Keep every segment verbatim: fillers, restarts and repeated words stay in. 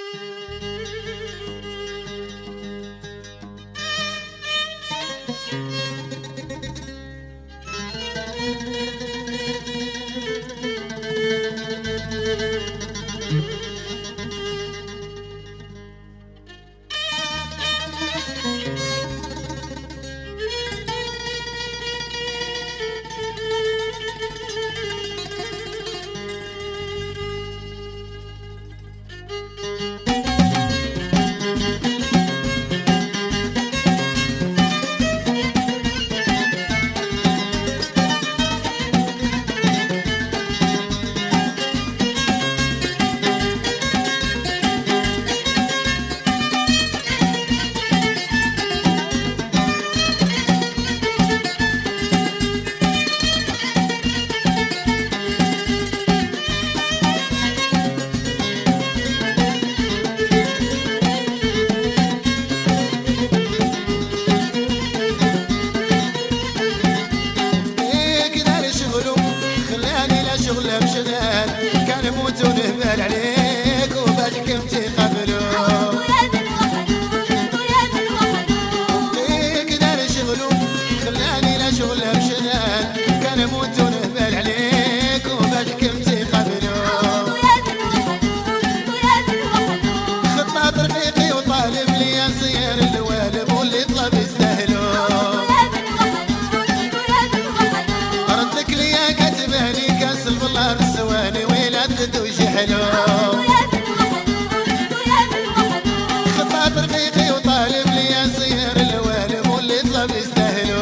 شغله بشغال كان يموت ونهبل عليك وبالك امتي قبله وفيك دار شغله خلاني لا شغله بشغال كان يموت ونهبل عليك وبالك امتي قبله خطاط رفيقي وطالب لي يصير الوالب واللي طلب يستاهله ردك لي يا كاتبه لي كاس البلار سواني ويلاد وشي حلو خطاط رفيقي وطالب لي يصير الوالب واللي طلب يستاهله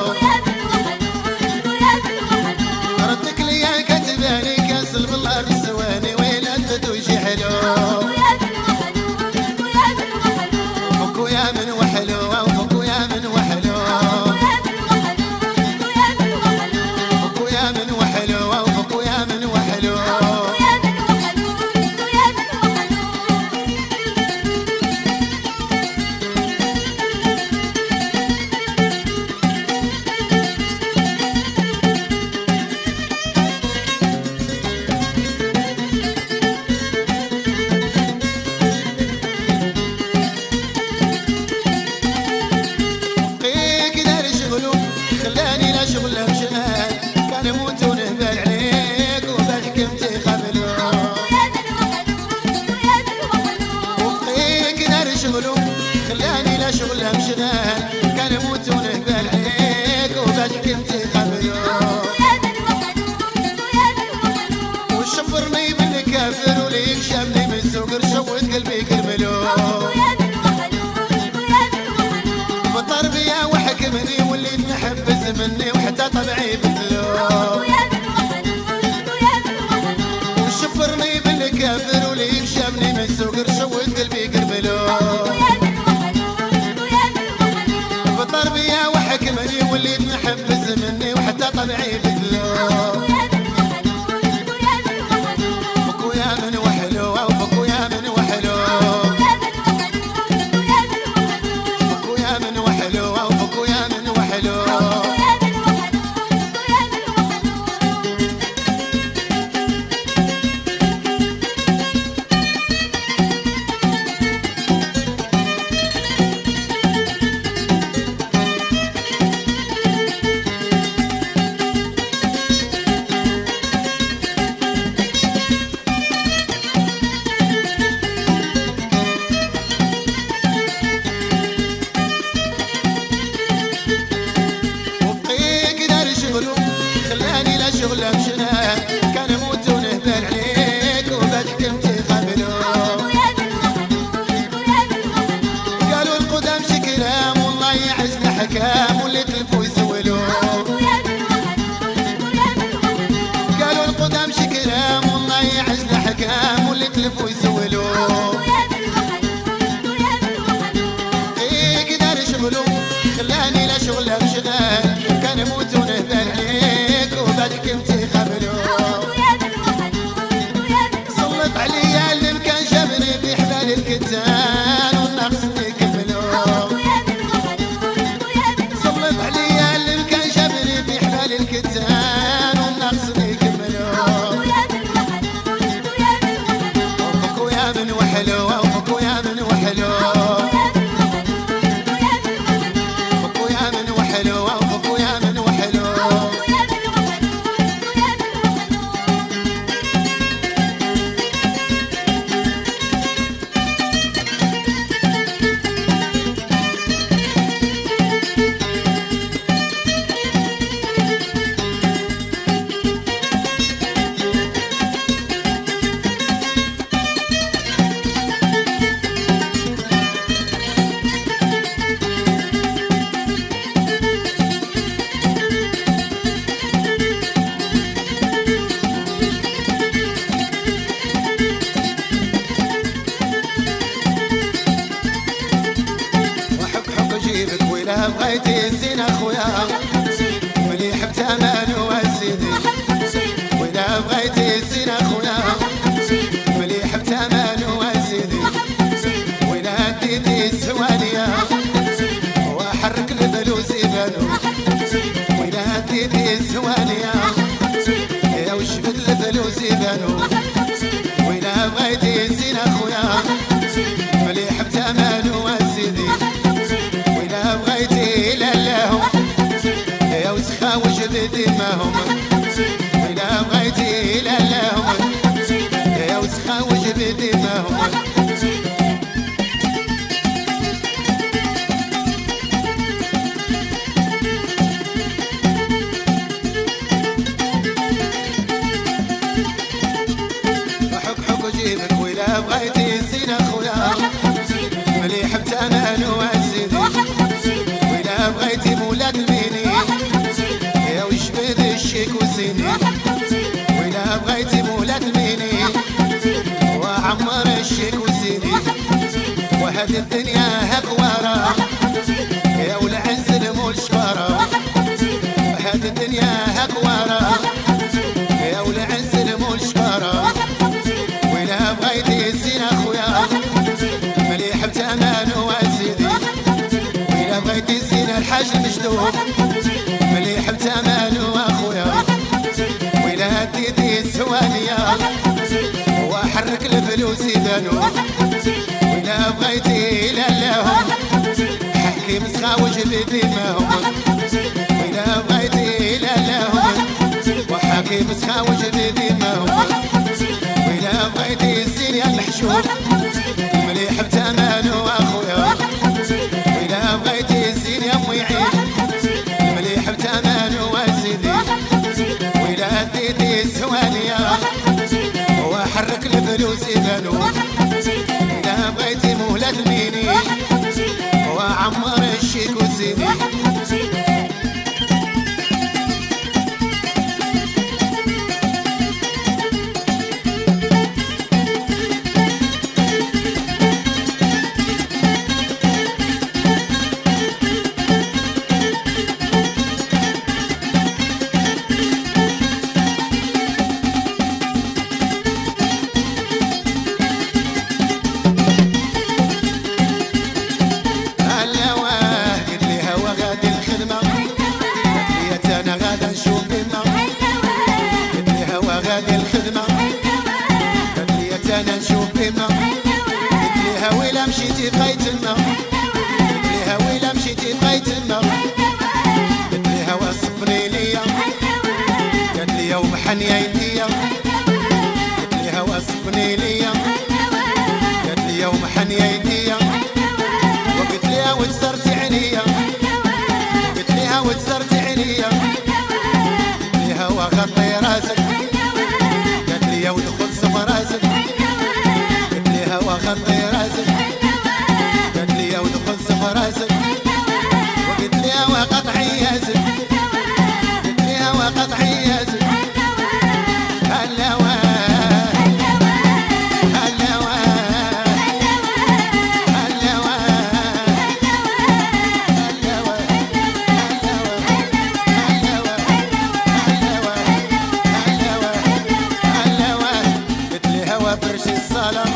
ردك لي يا كاتبه لي كاس البلار سواني ويلاد وشي حلو فكوا يا من وحلو فكوا يا من وحلو فكوا يا من وحلو فكوا يا من وحلو خلاني لا شغله بشغال كان يموت ونهبل عليك وبالك امتي قبله وفيك نار شغله خلاني لا شغله بشغال كان يموت ونهبل عليك وبالك امتي قبله وشبرني بالكافر وليك شامني من سوق رشوت قلبي كرمله بطر بيا وحكمني واللي تنحبز مني وحتى طبعي بدلو وشفرني بالكافر وليك شامني من سوق رشوت قلبي قربلو بطر بيا وحكمني واللي تنحبز مني وحتى طبعي بدلو فكوا يا من وحلو فكوا يا من وحلو فكوا يا من وحلو فكوا يا من وحلو خلاني لا شغله بشغال كان يموت ونهبل عليك وبالك امتي قبله قالوا القدام شكرام والله يعزنا حكام واللي تلفوا يسولوا قالوا القدام شكرام والله يعزنا حكام واللي تلفوا يسولوا ايه قدر شغله خلاني لا شغله بشغال كان يموت ونهبل عليك وبالك امتي قبله صلت علي اللي مكان جابني بحبال الكتان والنقص يكمله صلت علي اللي مكان جابني بحبال الكتان والنقص يكمله فكوا يا من وحلو وإلا بغيتي الزين أخويا مليح بتمن وسيدي وإلا بغيتي الزين أخويا مليح بتمن وسيدي وإلا ديتي السوالية وأحرك الفلوس يبانو وإلا ديتي السوالية يا وشفت الفلوس يبانو وإلا بغيتي الزين أخويا مليح بتمن وسيدي وإلا بغيتي للاهم يا وسخا وجبدي ماهم وإلا بغيتي للاهم يا وسخا وجبدي ماهم حك حك جيبك وإلا بغيتي الزين أخويا مليح بتمن وسيدي وإلا بغيتي مولاد الميني يا وجبد الشيك وسيني وإلا بغيتي مولاد الميني وعمر الشيك وسيني وهاد الدنيا هاك ورا يا والعز المول شوارا هاد الدنيا هاك ورا يا والعز المول شوارا وإلا بغيتي الزين أخويا مليح بتمن وسيدي وإلا بغيتي الزين الحاج المجدوب مليح بتمن واخويا وإلا ديتي السوانية وأحرك الفلوس يبانو وإلا بغيتي للاهم حكي مسخا وجبدي ماهم وإلا بغيتي للاهم وحكي مسخا وجبدي ماهم وإلا بغيتي الزين يا المحشوب مليح بتمن واخويا وإلا بغيتي الزين يا أمي عين مليح بتمن وسيدي وإلا ديتي السوانية وأحرك الفلوس يبانو وإلا بغيتي مولاد الميني وعمر الشيك وسيدي انا نشوف بما قلت ليها ويلا مشيتي بغيت تما قلت ليها ويلا مشيتي بغيت تما قلت ليها وصفني ليا قالت لي ومحنيا يديا قلت ليها وصفني ليا قالت لي ومحنيا يديا وقلت ليها وتسرتي عينيا قلت ليها وتسرتي عينيا قلت ليها وغطي راسك قالت لي ودخل صف راسك وغطي راسك قالت لي ودخل صف راسك وقلت لها وقطعي ياسك قلت لها وقطعي ياسك هلا واه هلا واه هلا واه هلا واه هلا واه هلا واه هلا واه هلا واه قلت لها وفرش الصلاة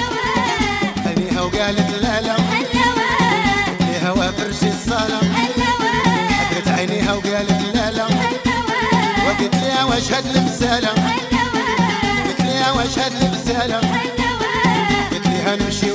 وقالت لا لا ليها وفرش الصلاة حضرت عينيها وقالت لا لا وقلت لها واشهد لبسالة قلت لها واشهد لبسالة قلت لها نمشي